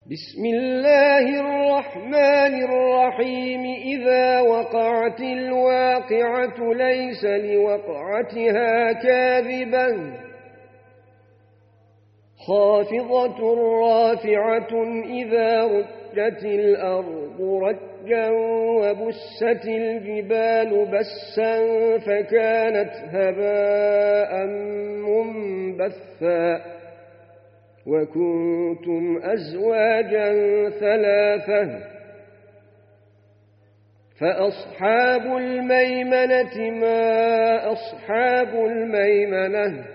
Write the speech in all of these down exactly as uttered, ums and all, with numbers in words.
بسم الله الرحمن الرحيم إذا وقعت الواقعة ليس لوقعتها كاذبة خافضة رافعة إذا رجت الأرض رجا وبست الجبال بسا فكانت هباء منبثا وكنتم أزواجا ثلاثة فأصحاب الميمنة ما أصحاب الميمنة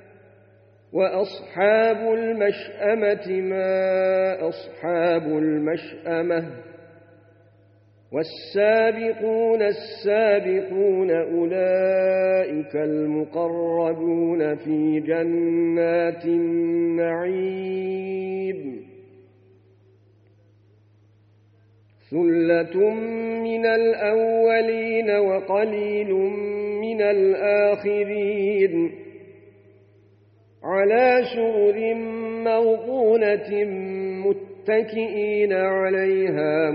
وأصحاب المشأمة ما أصحاب المشأمة والسابقون السابقون أولئك المقربون في جنات النعيم ثلة من الأولين وقليل من الآخرين على سرر موضونة متكئين عليها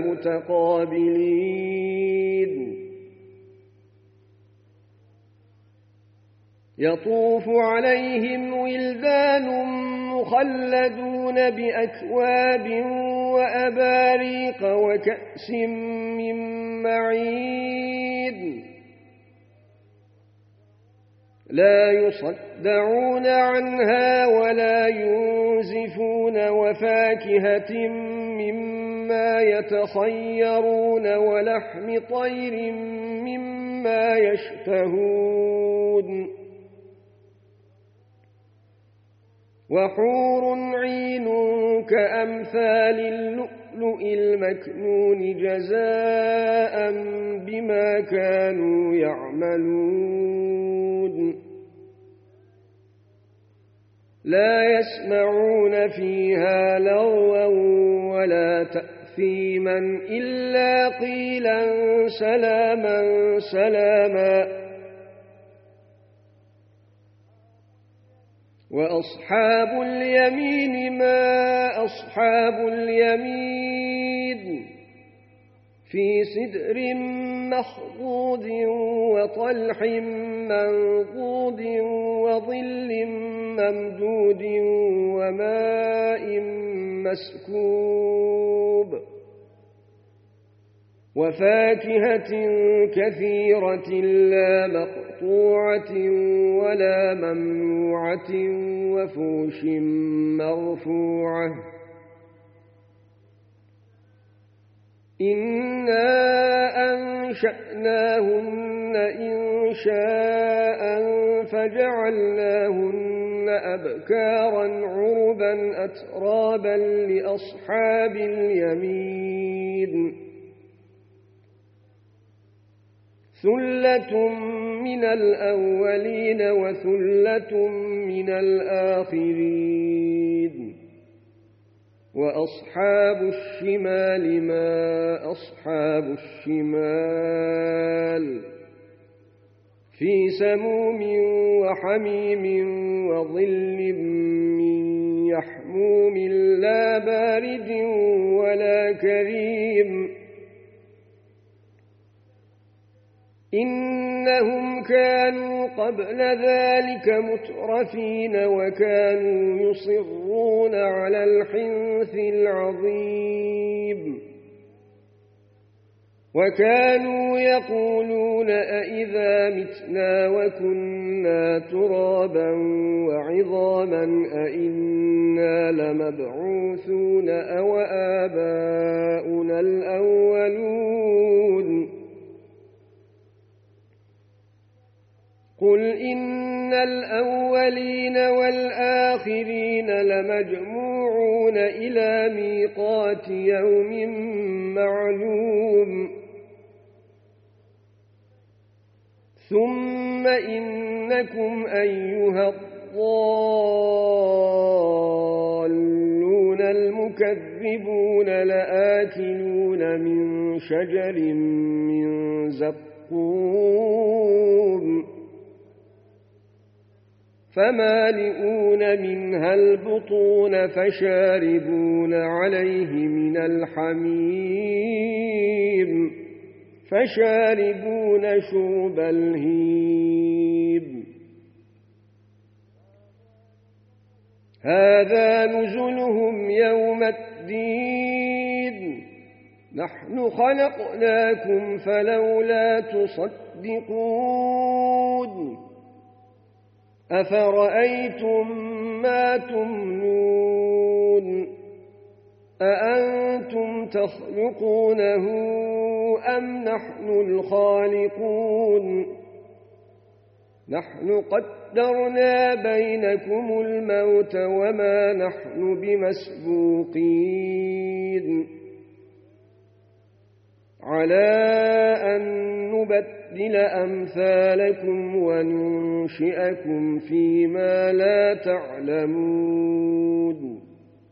متقابلين يطوف عليهم ولدان مخلدون بأكواب وأباريق وكأس من معين لا يصدعون عنها ولا ينزفون وفاكهة مما يتخيرون ولحم طير مما يشتهون وحور عين كأمثال اللؤلؤ المكنون جزاء بما كانوا يعملون لا يسمعون فيها لغوا ولا تأثيما إلا قيلا سلاما سلاما وأصحاب اليمين ما أصحاب اليمين في سدر مخضود وطلح منضود وظل ممدود وماء مسكوب وفاكهة كثيرة لا مقطوعة ولا ممنوعة وفوش مرفوعة إنا أنشأناهن إنشاء فجعلناهن أبكارا عربا أترابا لأصحاب اليمين ثلة من الأولين وثلة من الآخرين وأصحاب الشمال ما أصحاب الشمال في سموم وحميم وظل من يحموم لا بارد ولا كريم إنهم كانوا قبل ذلك مترفين وكانوا يصرون على الحنث العظيم وكانوا يقولون أئذا متنا وكنا ترابا وعظاما أئنا لمبعوثون أو آباؤنا الأولون قل إن الأولين والآخرين لمجموعون إلى ميقات يوم معلوم ثم إنكم أيها الضالون المكذبون لآكلون من شجر من زقوم فمالئون منها البطون فشاربون عليه من الحميم فشاربون شرب الهيم هذا نزلهم يوم الدين نحن خلقناكم فلولا تصدقون أفرأيتم ما تمنون أأنتم تخلقونه أم نحن الخالقون نحن قدرنا بينكم الموت وما نحن بمسبوقين على أن نبدل أمثالكم وننشئكم فيما لا تعلمون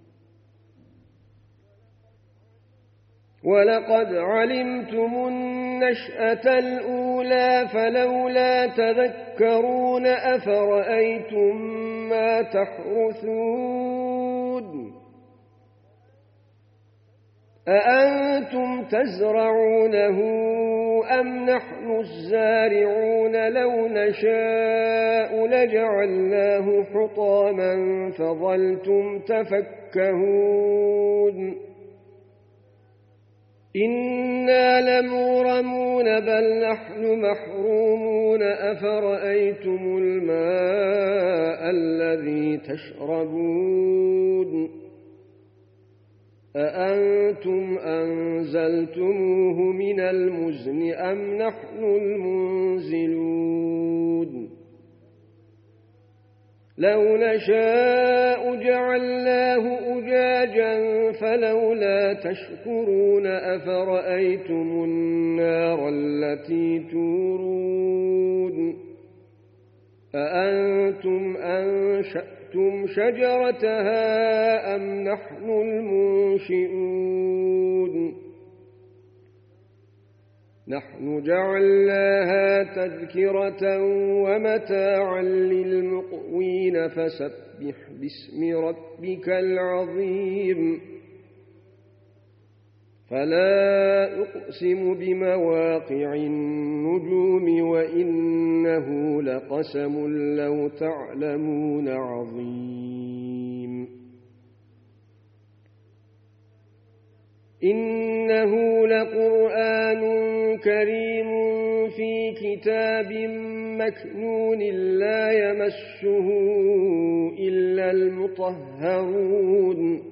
ولقد علمتم النشأة الأولى فلولا تذكرون أفرأيتم ما تحرثون أأنتم تزرعونه أم نحن الزارعون لو نشاء لجعلناه حطاما فظلتم تفكهون إنا لمغرمون بل نحن محرومون أفرأيتم الماء الذي تشربون أأنتم أنزلتموه من المزن أم نحن المنزلون لو نشاء جعلناه أجاجا فلولا تشكرون أفرأيتم النار التي تورون أأنتم أنشأتم شجرتها أم نحن المنشئون نحن جعلناها تذكرة ومتاعا للمقوين فسبح باسم ربك العظيم فلا أقسم بمواقع النجوم وإنه لقسم لو تعلمون عظيم إنه لقرآن كريم في كتاب مكنون لا يمسه إلا المطهرون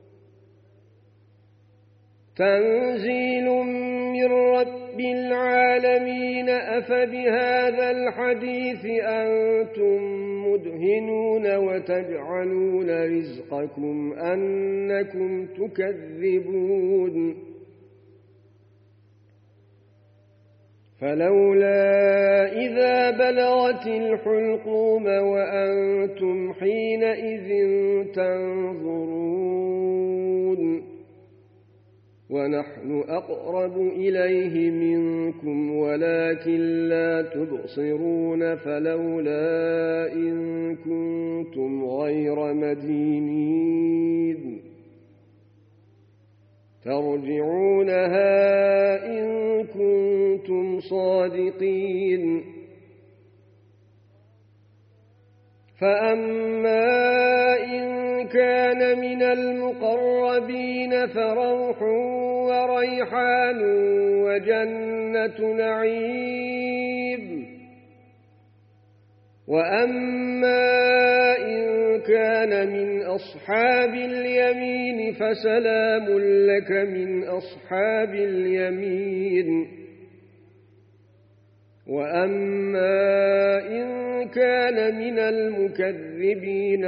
تنزيل من رب العالمين أفبهذا الحديث أنتم مدهنون وتجعلون رزقكم أنكم تكذبون فلولا إذا بلغت الحلقوم وأنتم حينئذ تنظرون ونحن أقرب إليه منكم ولكن لا تبصرون فلولا إن كنتم غير مدينين ترجعونها إن كنتم صادقين فأما إن كان من المقربين فروح وريحان وجنة نعيم وأما إن كان من أصحاب اليمين فسلام لك من أصحاب اليمين وأما إن كان من المكذبين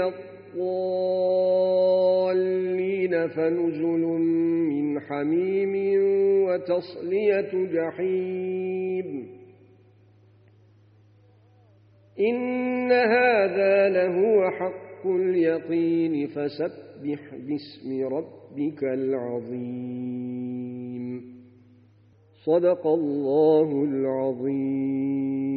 الضالين فنزل من حميم وتصلية جحيم إن هذا لهو حق اليقين فسبح باسم ربك العظيم صدق الله العظيم.